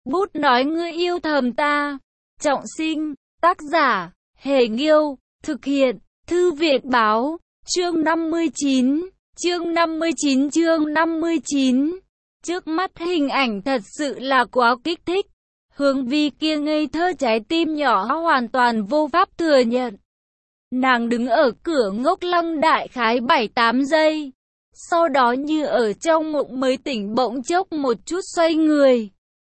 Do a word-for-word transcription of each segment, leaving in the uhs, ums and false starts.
Bút nói ngươi yêu thầm ta. Trọng sinh, tác giả, Hề Nghiêu, thực hiện, Thư viện Báo, chương năm mươi chín, chương năm mươi chín chương năm mươi chín. Trước mắt hình ảnh thật sự là quá kích thích. Hướng Vi kia ngây thơ trái tim nhỏ hoàn toàn vô pháp thừa nhận. Nàng đứng ở cửa ngốc lăng đại khái bảy tám giây. Sau đó như ở trong mộng mới tỉnh bỗng chốc một chút xoay người.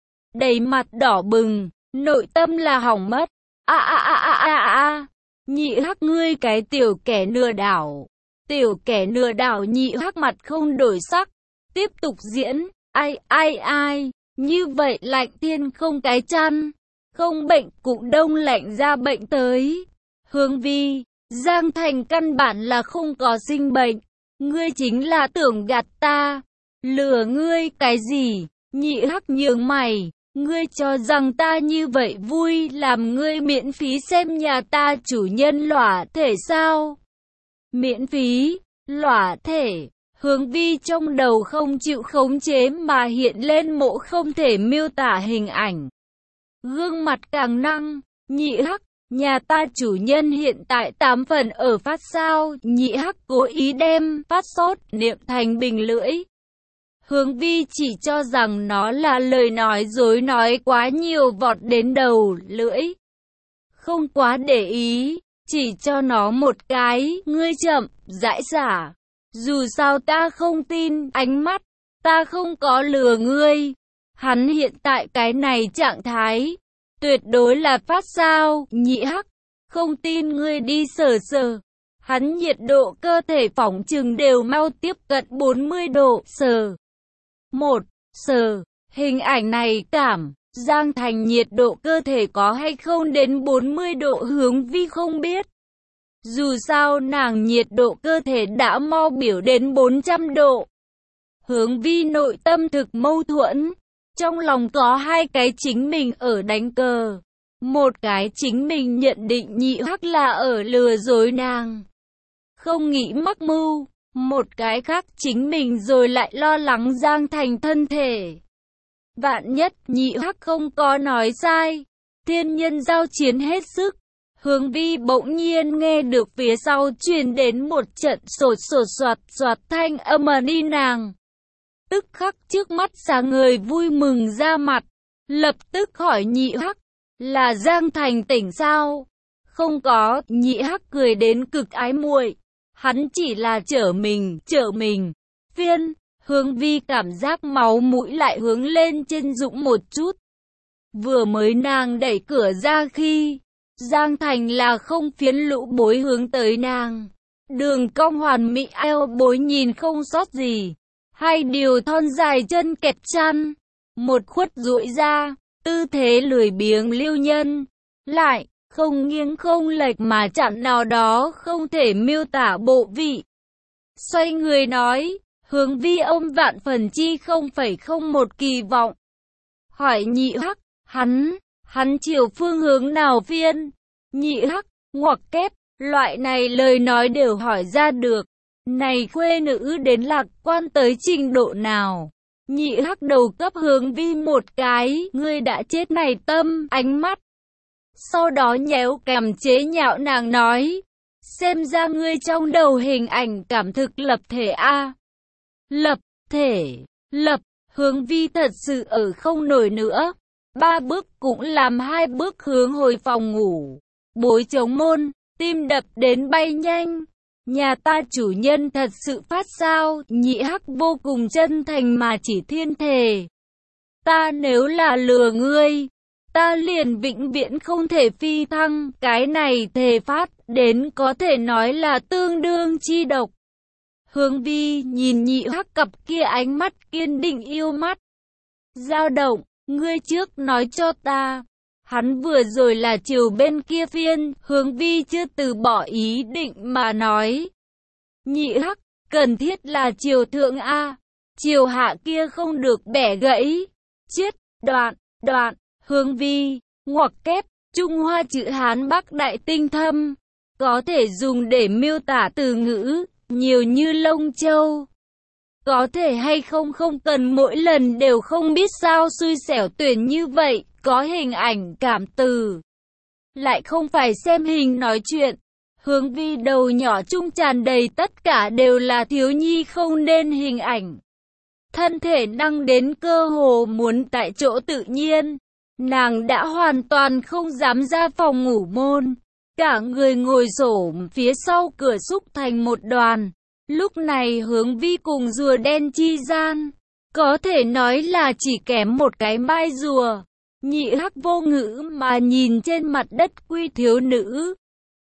Đầy mặt đỏ bừng, nội tâm là hỏng mất. A a a a a a. Nhị Hắc ngươi cái tiểu kẻ lừa đảo. Tiểu kẻ lừa đảo. Nhị Hắc mặt không đổi sắc. Tiếp tục diễn. Ai ai ai. Như vậy lạnh thiên không cái chăn. Không bệnh cũng đông lạnh ra bệnh tới. Hướng Vi, Giang Thành căn bản là không có sinh bệnh. Ngươi chính là tưởng gạt ta. Lừa ngươi cái gì? Nhị Hắc nhướng mày. Ngươi cho rằng ta như vậy vui làm ngươi miễn phí xem nhà ta chủ nhân lỏa thể sao? Miễn phí, lỏa thể. Hướng Vi trong đầu không chịu khống chế mà hiện lên mộ không thể miêu tả hình ảnh. Gương mặt càng năng. Nhị Hắc, nhà ta chủ nhân hiện tại tám phần ở phát sao. Nhị Hắc cố ý đem phát sốt niệm thành bình lưỡi. Hướng Vi chỉ cho rằng nó là lời nói dối nói quá nhiều vọt đến đầu lưỡi. Không quá để ý, chỉ cho nó một cái, ngươi chậm, dãi dả. Dù sao ta không tin, ánh mắt, ta không có lừa ngươi. Hắn hiện tại cái này trạng thái, tuyệt đối là phát sao. Nhị Hắc, không tin ngươi đi sờ sờ. Hắn nhiệt độ cơ thể phỏng chừng đều mau tiếp cận bốn mươi độ, sờ. Một, sờ, hình ảnh này cảm, Giang Thành nhiệt độ cơ thể có hay không đến bốn mươi độ Hướng Vi không biết. Dù sao nàng nhiệt độ cơ thể đã mau biểu đến bốn trăm độ. Hướng Vi nội tâm thực mâu thuẫn, trong lòng có hai cái chính mình ở đánh cờ. Một cái chính mình nhận định Nhị Hắc là ở lừa dối nàng, không nghĩ mắc mưu. Một cái khác chính mình rồi lại lo lắng Giang Thành thân thể. Vạn nhất Nhị Hắc không có nói sai, thiên nhân giao chiến hết sức. Hướng Vi bỗng nhiên nghe được phía sau truyền đến một trận sột sột soạt soạt thanh âm đi nàng. Tức khắc trước mắt sáng người vui mừng ra mặt, lập tức hỏi Nhị Hắc, là Giang Thành tỉnh sao? Không có. Nhị Hắc cười đến cực ái muội. Hắn chỉ là chở mình, chở mình. Phiên, Hướng Vi cảm giác máu mũi lại hướng lên trên dũng một chút. Vừa mới nàng đẩy cửa ra khi, Giang Thành là không phiến lũ bối hướng tới nàng. Đường cong hoàn mỹ eo bối nhìn không sót gì. Hai điều thon dài chân kẹp chăn. Một khuất duỗi ra, tư thế lười biếng lưu nhân. Lại, không nghiêng không lệch mà chặn nào đó không thể miêu tả bộ vị. Xoay người nói, Hướng Vi ôm vạn phần chi không phẩy không một kỳ vọng. Hỏi Nhị Hắc, hắn, hắn chiều phương hướng nào phiên? Nhị Hắc, ngoặc kép, loại này lời nói đều hỏi ra được. Này khuê nữ đến lạc quan tới trình độ nào? Nhị Hắc đầu cấp Hướng Vi một cái, ngươi đã chết này tâm, ánh mắt. Sau đó nhéo kèm chế nhạo nàng nói, xem ra ngươi trong đầu hình ảnh cảm thực lập thể a. Lập thể, lập, Hướng Vi thật sự ở không nổi nữa. Ba bước cũng làm hai bước hướng hồi phòng ngủ. Bối chống môn, tim đập đến bay nhanh. Nhà ta chủ nhân thật sự phát sao? Nhị Hắc vô cùng chân thành mà chỉ thiên thề. Ta nếu là lừa ngươi, ta liền vĩnh viễn không thể phi thăng. Cái này thề phát đến có thể nói là tương đương chi độc. Hướng Vi nhìn Nhị Hắc cặp kia ánh mắt kiên định yêu mắt. Dao động, ngươi trước nói cho ta. Hắn vừa rồi là chiều bên kia phiên. Hướng Vi chưa từ bỏ ý định mà nói. Nhị Hắc, cần thiết là chiều thượng A. Chiều hạ kia không được bẻ gãy. Chết, đoạn, đoạn. Hướng Vi, ngoặc kép, Trung Hoa chữ Hán Bắc Đại tinh thâm. Có thể dùng để miêu tả từ ngữ, nhiều như lông châu. Có thể hay không không cần mỗi lần đều không biết sao xui xẻo tuyển như vậy, có hình ảnh cảm từ. Lại không phải xem hình nói chuyện. Hướng Vi đầu nhỏ trung tràn đầy tất cả đều là thiếu nhi không nên hình ảnh. Thân thể năng đến cơ hồ muốn tại chỗ tự nhiên. Nàng đã hoàn toàn không dám ra phòng ngủ môn. Cả người ngồi xổm phía sau cửa xúc thành một đoàn. Lúc này Hướng Vi cùng rùa đen chi gian, có thể nói là chỉ kém một cái mai rùa. Nhị Hắc vô ngữ mà nhìn trên mặt đất quy thiếu nữ.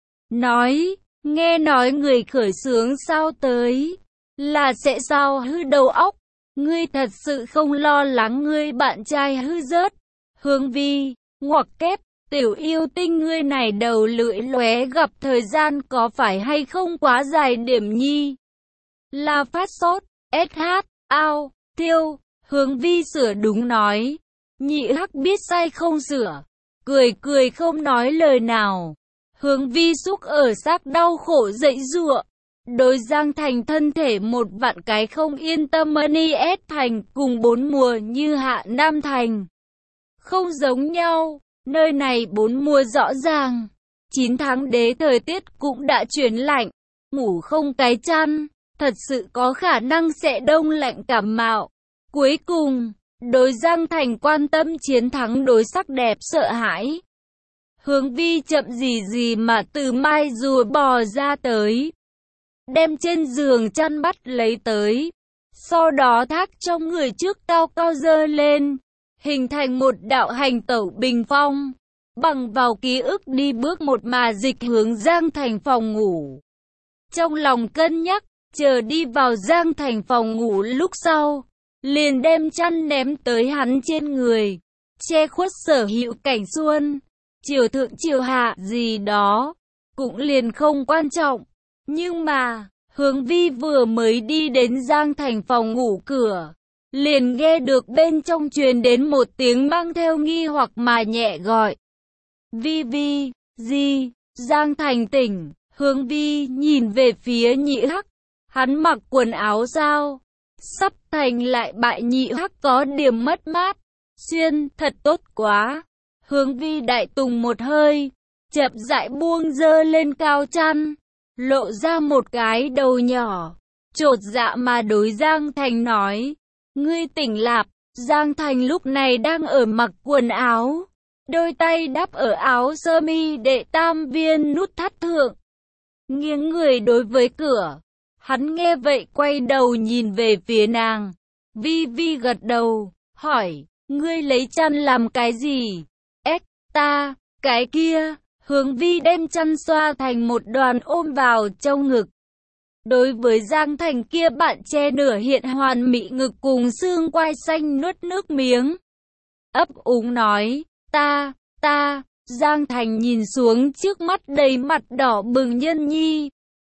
Nói, nghe nói người khởi xướng sao tới, là sẽ sao hư đầu óc. Ngươi thật sự không lo lắng ngươi bạn trai hư rớt. Hướng Vi, ngoặc kép, tiểu yêu tinh ngươi này đầu lưỡi lóe gặp thời gian có phải hay không quá dài điểm nhi. Là phát sốt, ét hát, ao, tiêu, Hướng Vi sửa đúng nói. Nhị Hắc biết sai không sửa, cười cười không nói lời nào. Hướng Vi xúc ở xác đau khổ dậy giụa. Đối Giang Thành thân thể một vạn cái không yên tâm ni ép thành cùng bốn mùa như Hạ Nam Thành. Không giống nhau, nơi này bốn mùa rõ ràng. chín tháng đế thời tiết cũng đã chuyển lạnh, ngủ không cái chăn, thật sự có khả năng sẽ đông lạnh cảm mạo. Cuối cùng, đối Giang Thành quan tâm chiến thắng đối sắc đẹp sợ hãi. Hướng Vi chậm gì gì mà từ mai rùa bò ra tới. Đem trên giường chăn bắt lấy tới. Sau đó thác trong người trước cao cao dơ lên. Hình thành một đạo hành tẩu bình phong. Bằng vào ký ức đi bước một mà dịch hướng Giang Thành phòng ngủ. Trong lòng cân nhắc, chờ đi vào Giang Thành phòng ngủ lúc sau. Liền đem chăn ném tới hắn trên người. Che khuất sở hữu cảnh xuân. Chiều thượng chiều hạ gì đó. Cũng liền không quan trọng. Nhưng mà, Hướng Vi vừa mới đi đến Giang Thành phòng ngủ cửa, liền nghe được bên trong truyền đến một tiếng mang theo nghi hoặc mà nhẹ gọi. Vi Vi, gì? Giang Thành tỉnh, Hướng Vi nhìn về phía Nhị Hắc, hắn mặc quần áo sao? Sắp thành lại bại. Nhị Hắc có điểm mất mát, xuyên, thật tốt quá. Hướng Vi đại tùng một hơi, chậm rãi buông dơ lên cao chăn. Lộ ra một cái đầu nhỏ, chột dạ mà đối Giang Thành nói, ngươi tỉnh lạp. Giang Thành lúc này đang ở mặc quần áo, đôi tay đắp ở áo sơ mi đệ tam viên nút thắt thượng, nghiêng người đối với cửa. Hắn nghe vậy quay đầu nhìn về phía nàng. Vi Vi gật đầu, hỏi, ngươi lấy chăn làm cái gì? Ếch, ta, cái kia. Hướng Vi đem chăn xoa thành một đoàn ôm vào trong ngực. Đối với Giang Thành kia bạn che nửa hiện hoàn mỹ ngực cùng xương quai xanh nuốt nước miếng. Ấp úng nói, ta, ta, Giang Thành nhìn xuống trước mắt đầy mặt đỏ bừng nhân nhi.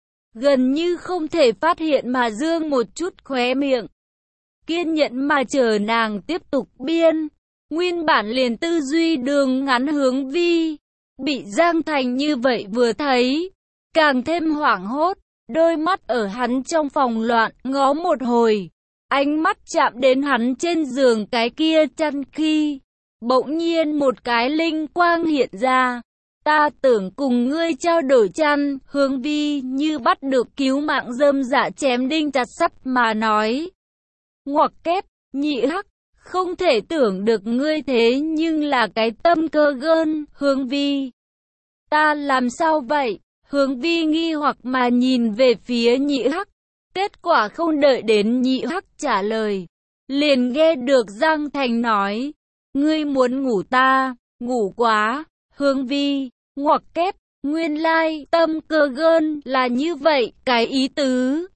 Gần như không thể phát hiện mà dương một chút khóe miệng. Kiên nhẫn mà chờ nàng tiếp tục biên. Nguyên bản liền tư duy đường ngắn Hướng Vi. Bị Giang Thành như vậy vừa thấy, càng thêm hoảng hốt, đôi mắt ở hắn trong phòng loạn ngó một hồi, ánh mắt chạm đến hắn trên giường cái kia chăn khi, bỗng nhiên một cái linh quang hiện ra. Ta tưởng cùng ngươi trao đổi chăn. Hướng Vi như bắt được cứu mạng rơm dạ chém đinh chặt sắt mà nói. Ngoặc kép, Nhị Hắc. Không thể tưởng được ngươi thế nhưng là cái tâm cơ gơn. Hướng Vi, ta làm sao vậy? Hướng Vi nghi hoặc mà nhìn về phía Nhị Hắc. Kết quả không đợi đến Nhị Hắc trả lời, liền nghe được Giang Thành nói, ngươi muốn ngủ ta, ngủ quá. Hướng Vi, ngoặc kép, nguyên lai, like, tâm cơ gơn là như vậy, cái ý tứ.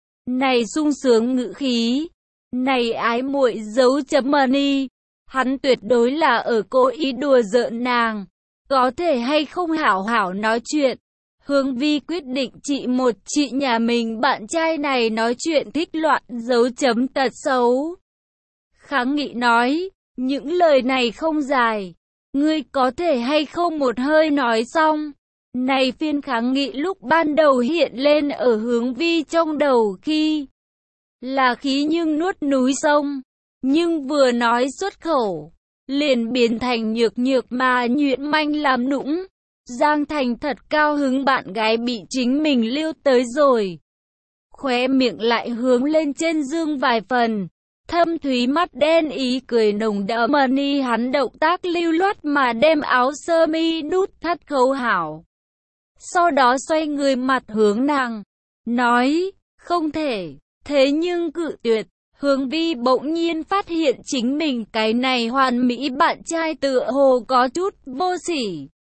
Này sung sướng ngữ khí. Này ái muội dấu chấm money, hắn tuyệt đối là ở cố ý đùa giỡn nàng, có thể hay không hảo hảo nói chuyện. Hướng Vi quyết định chị một chị nhà mình bạn trai này nói chuyện thích loạn dấu chấm tật xấu. Kháng nghị nói, những lời này không dài, ngươi có thể hay không một hơi nói xong. Này phiên kháng nghị lúc ban đầu hiện lên ở Hướng Vi trong đầu khi là khí nhưng nuốt núi sông. Nhưng vừa nói xuất khẩu, liền biến thành nhược nhược mà nhuyễn manh làm nũng. Giang Thành thật cao hứng bạn gái bị chính mình lưu tới rồi. Khóe miệng lại hướng lên trên dương vài phần. Thâm thúy mắt đen ý cười nồng đậm mà ni hắn động tác lưu loát mà đem áo sơ mi nút thắt khâu hảo. Sau đó xoay người mặt hướng nàng, nói, không thể, thế nhưng cự tuyệt. Hướng Vi bỗng nhiên phát hiện chính mình cái này hoàn mỹ bạn trai tựa hồ có chút vô sỉ.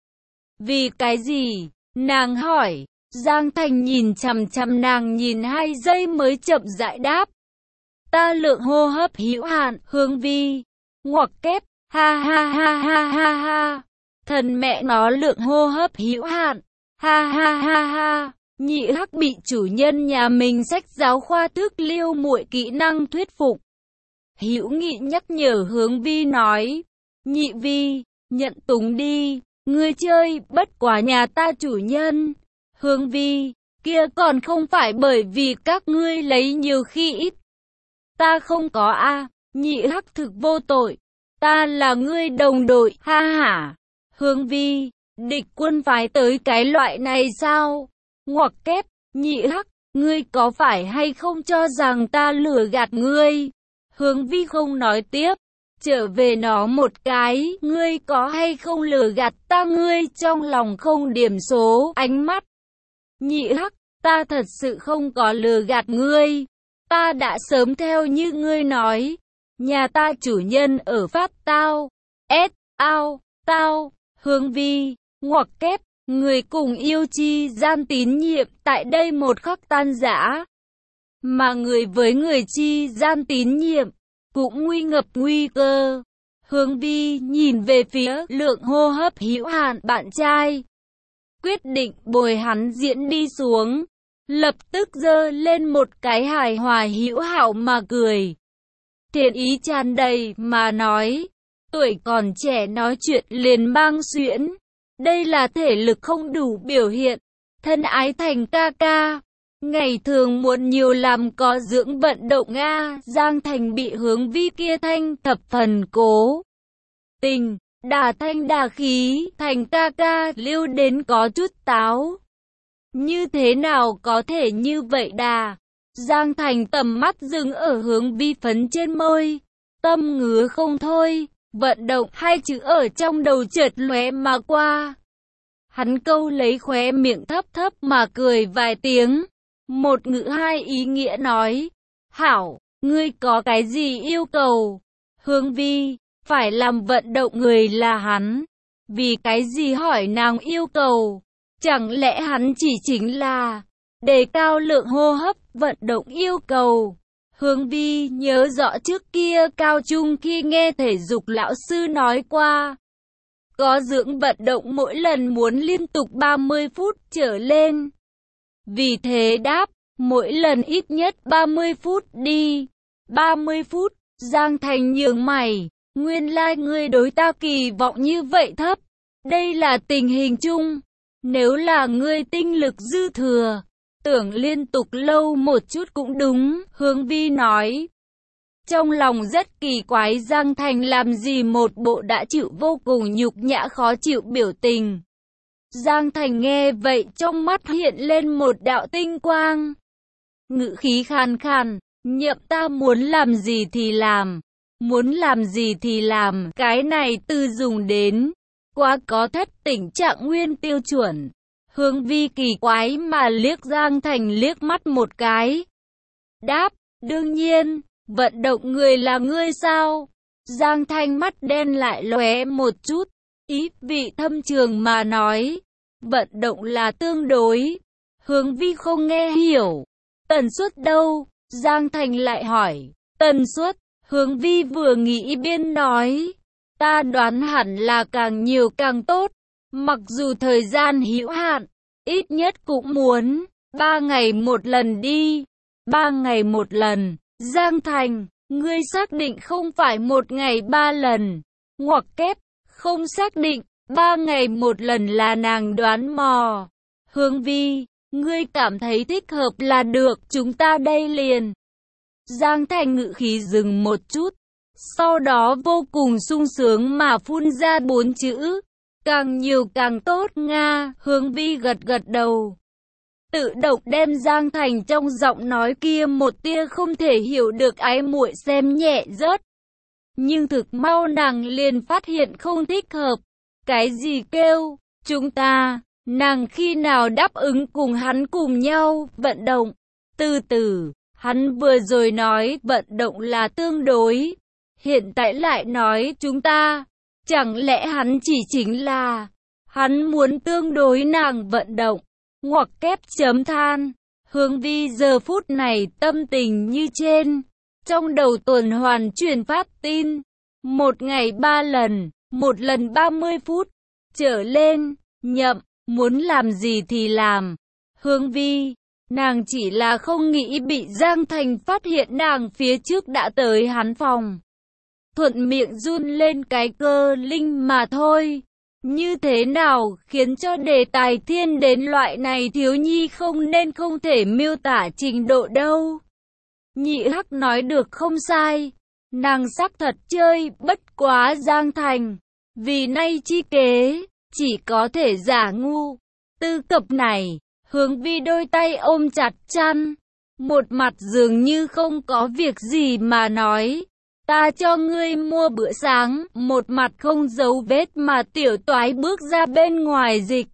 Vì cái gì? Nàng hỏi. Giang Thành nhìn chằm chằm nàng nhìn hai giây mới chậm rãi đáp. Ta lượng hô hấp hữu hạn. Hướng Vi ngoặc kép, ha ha ha ha ha ha. Thần mẹ nó lượng hô hấp hữu hạn, ha ha ha ha. Nhị Hắc bị chủ nhân nhà mình sách giáo khoa thức liêu muội kỹ năng thuyết phục. Hữu Nghị nhắc nhở Hướng Vi nói, nhị Vi, nhận túng đi, ngươi chơi bất quá nhà ta chủ nhân. Hướng Vi, kia còn không phải bởi vì các ngươi lấy nhiều khi ít. Ta không có a. À. Nhị Hắc thực vô tội, ta là ngươi đồng đội, ha hả. Hướng Vi, địch quân phái tới cái loại này sao? Ngoặc kép, nhị Hắc, ngươi có phải hay không cho rằng ta lừa gạt ngươi? Hướng Vi không nói tiếp, trở về nó một cái, ngươi có hay không lừa gạt ta, ngươi trong lòng không điểm số, ánh mắt. Nhị Hắc, ta thật sự không có lừa gạt ngươi, ta đã sớm theo như ngươi nói, nhà ta chủ nhân ở Pháp tao, S, ao, tao. Hướng Vi, ngoặc kép, người cùng yêu chi gian tín nhiệm tại đây một khắc tan rã. Mà người với người chi gian tín nhiệm, cũng nguy ngập nguy cơ. Hướng Vi nhìn về phía lượng hô hấp hữu hạn bạn trai. Quyết định bồi hắn diễn đi xuống. Lập tức giơ lên một cái hài hòa hữu hảo mà cười. Thiện ý tràn đầy mà nói. Tuổi còn trẻ nói chuyện liền mang xuyễn. Đây là thể lực không đủ biểu hiện. Thân ái Thành ca ca. Ngày thường muốn nhiều làm có dưỡng vận động Nga. Giang Thành bị Hướng Vi kia thanh thập phần cố tình, đà thanh đà khí. Thành ca ca lưu đến có chút táo. Như thế nào có thể như vậy đà? Giang Thành tầm mắt dừng ở Hướng Vi phấn trên môi. Tâm ngứa không thôi. Vận động hai chữ ở trong đầu chợt lóe mà qua. Hắn câu lấy khóe miệng thấp thấp mà cười vài tiếng. Một ngữ hai ý nghĩa nói. Hảo, ngươi có cái gì yêu cầu? Hướng Vi, phải làm vận động người là hắn. Vì cái gì hỏi nàng yêu cầu? Chẳng lẽ hắn chỉ chính là đề cao lượng hô hấp vận động yêu cầu? Hướng Vi nhớ rõ trước kia cao trung khi nghe thể dục lão sư nói qua. Có dưỡng vận động mỗi lần muốn liên tục ba mươi phút trở lên. Vì thế đáp, mỗi lần ít nhất ba mươi phút đi. ba mươi phút, Giang Thành nhướng mày. Nguyên lai like ngươi đối ta kỳ vọng như vậy thấp. Đây là tình hình chung. Nếu là ngươi tinh lực dư thừa, tưởng liên tục lâu một chút cũng đúng, Hướng Vi nói. Trong lòng rất kỳ quái Giang Thành làm gì một bộ đã chịu vô cùng nhục nhã khó chịu biểu tình. Giang Thành nghe vậy trong mắt hiện lên một đạo tinh quang. Ngữ khí khàn khàn, nhậm ta muốn làm gì thì làm, muốn làm gì thì làm, cái này từ dùng đến, quá có thất tình trạng nguyên tiêu chuẩn. Hướng Vi kỳ quái mà liếc Giang Thành liếc mắt một cái. Đáp, đương nhiên, vận động người là ngươi sao? Giang Thành mắt đen lại lóe một chút, ý vị thâm trường mà nói. Vận động là tương đối. Hướng Vi không nghe hiểu. Tần suất đâu? Giang Thành lại hỏi. Tần suất, Hướng Vi vừa nghĩ biên nói. Ta đoán hẳn là càng nhiều càng tốt. Mặc dù thời gian hữu hạn, ít nhất cũng muốn ba ngày một lần đi. Ba ngày một lần. Giang Thành, ngươi xác định không phải một ngày ba lần. Ngoặc kép, không xác định, ba ngày một lần là nàng đoán mò. Hướng Vi, ngươi cảm thấy thích hợp là được, chúng ta đây liền. Giang Thành ngự khí dừng một chút, sau đó vô cùng sung sướng mà phun ra bốn chữ. Càng nhiều càng tốt Nga. Hướng Vi gật gật đầu. Tự động đem Giang Thành trong giọng nói kia một tia không thể hiểu được ái muội xem nhẹ rớt. Nhưng thực mau nàng liền phát hiện không thích hợp. Cái gì kêu, chúng ta, nàng khi nào đáp ứng cùng hắn cùng nhau vận động. Từ từ, hắn vừa rồi nói vận động là tương đối. Hiện tại lại nói chúng ta. Chẳng lẽ hắn chỉ chính là, hắn muốn tương đối nàng vận động. Ngoặc kép chấm than. Hướng Vi giờ phút này tâm tình như trên. Trong đầu tuần hoàn truyền phát tin. Một ngày ba lần, một lần ba mươi phút. Trở lên, nhậm, muốn làm gì thì làm. Hướng Vi, nàng chỉ là không nghĩ bị Giang Thành phát hiện nàng phía trước đã tới hắn phòng. Thuận miệng run lên cái cơ linh mà thôi. Như thế nào khiến cho đề tài thiên đến loại này thiếu nhi không nên không thể miêu tả trình độ đâu. Nhị Hắc nói được không sai. Nàng xác thật chơi bất quá Giang Thành. Vì nay chi kế, chỉ có thể giả ngu. Tư cập này, Hướng Vi đôi tay ôm chặt chăn. Một mặt dường như không có việc gì mà nói. Ta cho ngươi mua bữa sáng, một mặt không giấu vết mà tiểu toái bước ra bên ngoài dịch.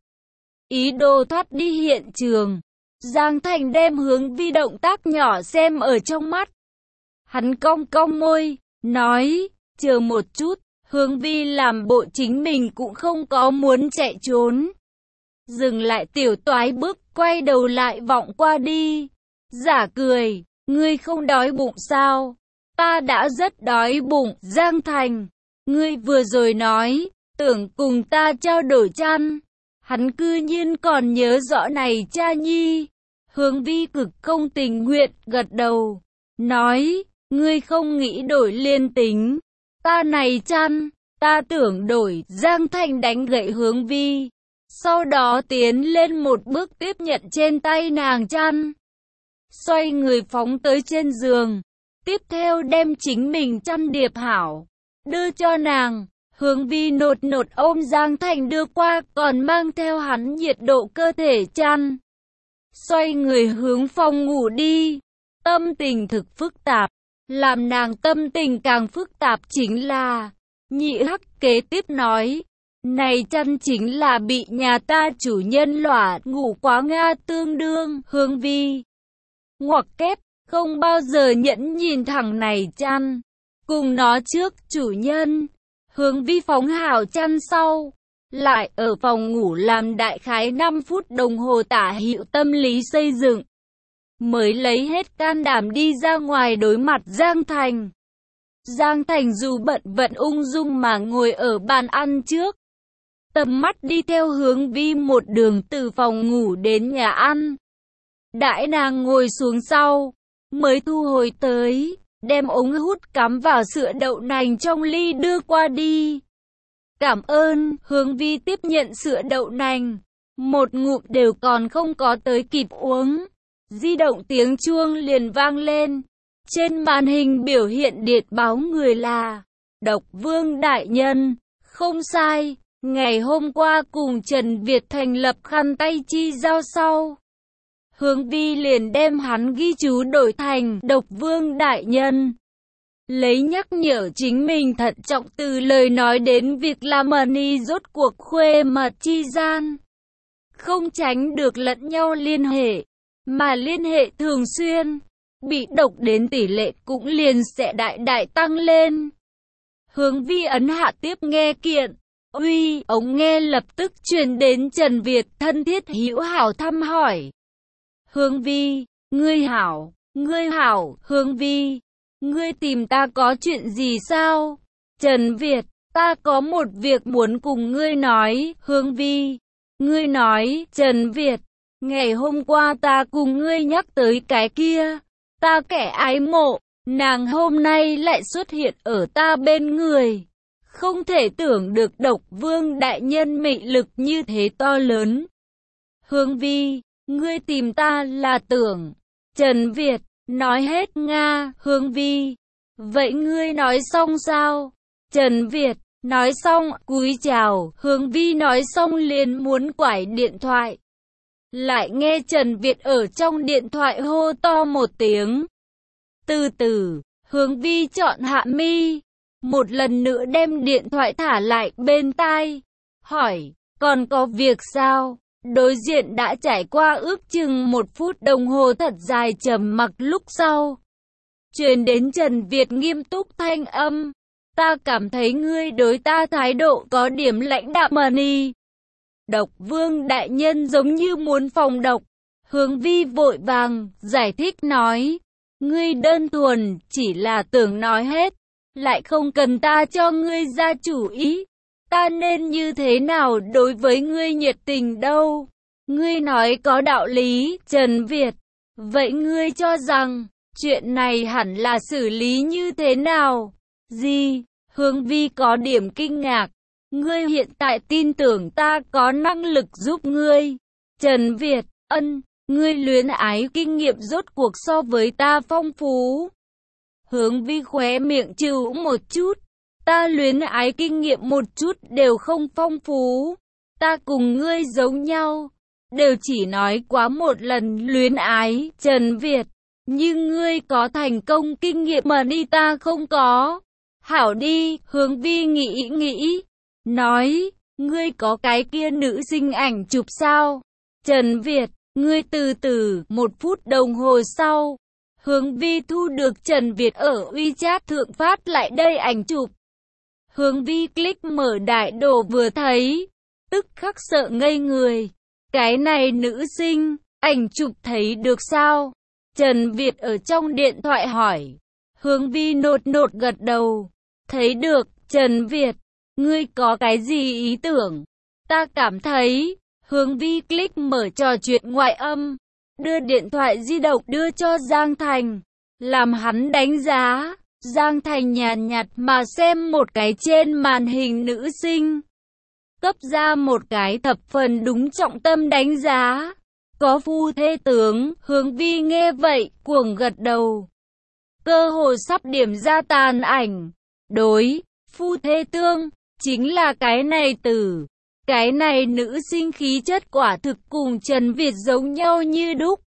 Ý đồ thoát đi hiện trường. Giang Thành đem Hướng Vi động tác nhỏ xem ở trong mắt. Hắn cong cong môi, nói, chờ một chút. Hướng Vi làm bộ chính mình cũng không có muốn chạy trốn. Dừng lại tiểu toái bước, quay đầu lại vọng qua đi. Giả cười, ngươi không đói bụng sao? Ta đã rất đói bụng. Giang Thành, ngươi vừa rồi nói, tưởng cùng ta trao đổi chăn. Hắn cư nhiên còn nhớ rõ này cha nhi. Hướng Vi cực không tình nguyện, gật đầu. Nói, ngươi không nghĩ đổi liên tính. Ta này chăn, ta tưởng đổi. Giang Thành đánh gậy Hướng Vi. Sau đó tiến lên một bước tiếp nhận trên tay nàng chăn. Xoay người phóng tới trên giường. Tiếp theo đem chính mình chăn điệp hảo, đưa cho nàng. Hướng Vi nột nột ôm Giang Thành đưa qua, còn mang theo hắn nhiệt độ cơ thể chăn. Xoay người hướng phòng ngủ đi. Tâm tình thực phức tạp. Làm nàng tâm tình càng phức tạp chính là, Nhị Hắc kế tiếp nói, này chăn chính là bị nhà ta chủ nhân lỏa ngủ quá Nga tương đương. Hướng Vi ngoặc kép, không bao giờ nhẫn nhìn thằng này chăn. Cùng nó trước chủ nhân. Hướng Vi phóng hảo chăn sau. Lại ở phòng ngủ làm đại khái năm phút đồng hồ tả hữu tâm lý xây dựng. Mới lấy hết can đảm đi ra ngoài đối mặt Giang Thành. Giang Thành dù bận vận ung dung mà ngồi ở bàn ăn trước. Tầm mắt đi theo Hướng Vi một đường từ phòng ngủ đến nhà ăn. Đãi nàng ngồi xuống sau, mới thu hồi tới, đem ống hút cắm vào sữa đậu nành trong ly đưa qua đi. Cảm ơn. Hướng Vi tiếp nhận sữa đậu nành, một ngụm đều còn không có tới kịp uống. Di động tiếng chuông liền vang lên. Trên màn hình biểu hiện điện báo người là Độc Vương Đại Nhân. Không sai, ngày hôm qua cùng Trần Việt thành lập khăn tay chi giao sau. Hướng Vi liền đem hắn ghi chú đổi thành Độc Vương Đại Nhân. Lấy nhắc nhở chính mình thận trọng từ lời nói đến việc làm money rốt cuộc khuê mật chi gian. Không tránh được lẫn nhau liên hệ, mà liên hệ thường xuyên, bị độc đến tỷ lệ cũng liền sẽ đại đại tăng lên. Hướng Vi ấn hạ tiếp nghe kiện. Uy, ống nghe lập tức truyền đến Trần Việt thân thiết hữu hảo thăm hỏi. Hướng Vi, ngươi hảo, ngươi hảo. Hướng Vi, ngươi tìm ta có chuyện gì sao? Trần Việt, ta có một việc muốn cùng ngươi nói. Hướng Vi, ngươi nói. Trần Việt, ngày hôm qua ta cùng ngươi nhắc tới cái kia, ta kẻ ái mộ, nàng hôm nay lại xuất hiện ở ta bên người. Không thể tưởng được Độc Vương Đại Nhân mị lực như thế to lớn. Hướng Vi, ngươi tìm ta là tưởng. Trần Việt, Nói hết Nga, Hướng Vi. Vậy ngươi nói xong sao? Trần Việt. Nói xong, cúi chào, Hướng Vi nói xong liền muốn quải điện thoại. Lại nghe Trần Việt ở trong điện thoại hô to một tiếng. Từ từ, Hướng Vi chọn hạ mi. Một lần nữa đem điện thoại thả lại bên tai. Hỏi, còn có việc sao? Đối diện đã trải qua ước chừng một phút đồng hồ thật dài trầm mặc lúc sau. Truyền đến Trần Việt nghiêm túc thanh âm. Ta cảm thấy ngươi đối ta thái độ có điểm lãnh đạm mà ni. Độc Vương đại nhân giống như muốn phòng độc. Hướng Vi vội vàng, giải thích nói. Ngươi đơn thuần, chỉ là tưởng nói hết. Lại không cần ta cho ngươi ra chủ ý. Ta nên như thế nào đối với ngươi nhiệt tình đâu. Ngươi nói có đạo lý, Trần Việt. Vậy ngươi cho rằng, chuyện này hẳn là xử lý như thế nào? Gì? Hướng Vi có điểm kinh ngạc. Ngươi hiện tại tin tưởng ta có năng lực giúp ngươi. Trần Việt, ân, ngươi luyến ái kinh nghiệm rốt cuộc so với ta phong phú. Hướng Vi khóe miệng chịu một chút. Ta luyến ái kinh nghiệm một chút đều không phong phú. Ta cùng ngươi giống nhau. Đều chỉ nói quá một lần luyến ái, Trần Việt. Nhưng ngươi có thành công kinh nghiệm mà đi ta không có. Hảo đi, Hướng Vi nghĩ nghĩ. Nói, ngươi có cái kia nữ sinh ảnh chụp sao? Trần Việt, ngươi từ từ, một phút đồng hồ sau. Hướng Vi thu được Trần Việt ở WeChat thượng phát lại đây ảnh chụp. Hướng Vi click mở đại đồ vừa thấy. Tức khắc sợ ngây người. Cái này nữ sinh, ảnh chụp thấy được sao? Trần Việt ở trong điện thoại hỏi. Hướng Vi nột nột gật đầu. Thấy được, Trần Việt. Ngươi có cái gì ý tưởng? Ta cảm thấy. Hướng Vi click mở trò chuyện ngoại âm. Đưa điện thoại di động đưa cho Giang Thành. Làm hắn đánh giá. Giang Thành nhàn nhạt mà xem một cái trên màn hình nữ sinh. Cấp ra một cái thập phần đúng trọng tâm đánh giá. Có phu thê tướng, Hướng Vi nghe vậy, cuồng gật đầu. Cơ hồ sắp điểm ra tàn ảnh. Đối, phu thê tương, chính là cái này từ. Cái này nữ sinh khí chất quả thực cùng Trần Việt giống nhau như đúc.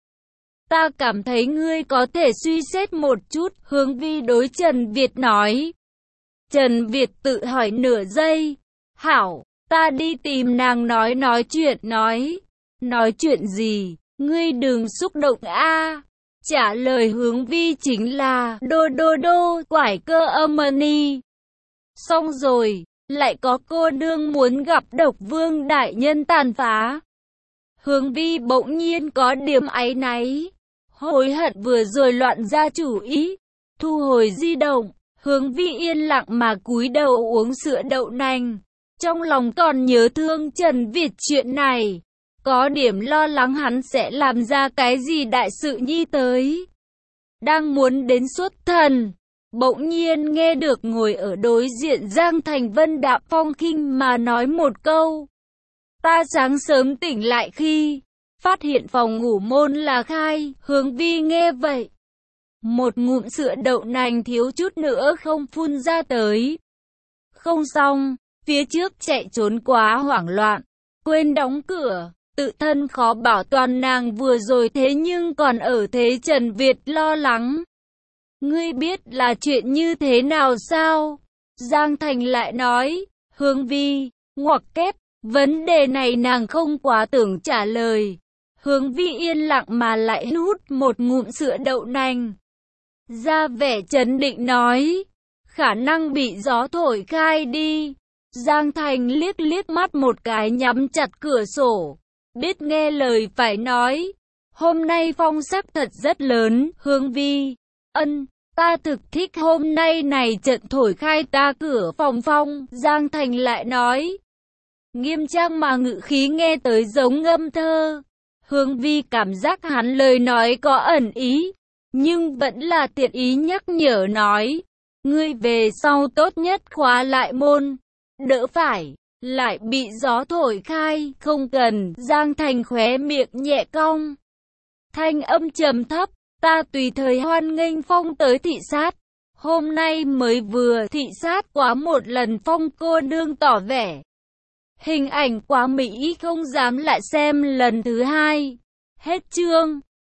Ta cảm thấy ngươi có thể suy xét một chút, Hướng Vi đối Trần Việt nói. Trần Việt tự hỏi nửa giây. Hảo, ta đi tìm nàng nói nói chuyện nói. Nói chuyện gì? Ngươi đừng xúc động a. Trả lời Hướng Vi chính là đô đô đô quải cơ âm-ni. Xong rồi, lại có cô nương muốn gặp Độc Vương đại nhân tàn phá. Hướng Vi bỗng nhiên có điểm áy náy. Hối hận vừa rồi loạn ra chủ ý. Thu hồi di động, Hướng Vi yên lặng mà cúi đầu uống sữa đậu nành. Trong lòng còn nhớ thương Trần Việt chuyện này. Có điểm lo lắng hắn sẽ làm ra cái gì đại sự nhi tới. Đang muốn đến xuất thần. Bỗng nhiên nghe được ngồi ở đối diện Giang Thành Vân đạm phong khinh mà nói một câu. Ta sáng sớm tỉnh lại khi phát hiện phòng ngủ môn là khai. Hướng Vi nghe vậy. Một ngụm sữa đậu nành thiếu chút nữa không phun ra tới. Không xong, phía trước chạy trốn quá hoảng loạn. Quên đóng cửa. Tự thân khó bảo toàn nàng vừa rồi thế nhưng còn ở thế Trần Việt lo lắng. Ngươi biết là chuyện như thế nào sao? Giang Thành lại nói. Hướng Vi, ngoặc kép, vấn đề này nàng không quá tưởng trả lời. Hướng Vi yên lặng mà lại hút một ngụm sữa đậu nành. Ra vẻ trấn định nói. Khả năng bị gió thổi khai đi. Giang Thành liếc liếc mắt một cái nhắm chặt cửa sổ. Biết nghe lời phải nói. Hôm nay phong sắc thật rất lớn, Hướng Vi. Ân, ta thực thích hôm nay này trận thổi khai ta cửa phòng phong. Giang Thành lại nói. Nghiêm trang mà ngự khí nghe tới giống ngâm thơ. Hướng Vi cảm giác hắn lời nói có ẩn ý. Nhưng vẫn là tiện ý nhắc nhở nói. Ngươi về sau tốt nhất khóa lại môn. Đỡ phải lại bị gió thổi khai, không cần. Giang Thành khóe miệng nhẹ cong. Thanh âm trầm thấp, Ta tùy thời hoan nghênh Phong tới thị sát. Hôm nay mới vừa thị sát quá một lần, Phong cô nương tỏ vẻ. Hình ảnh quá mỹ không dám lại xem lần thứ hai. Hết chương.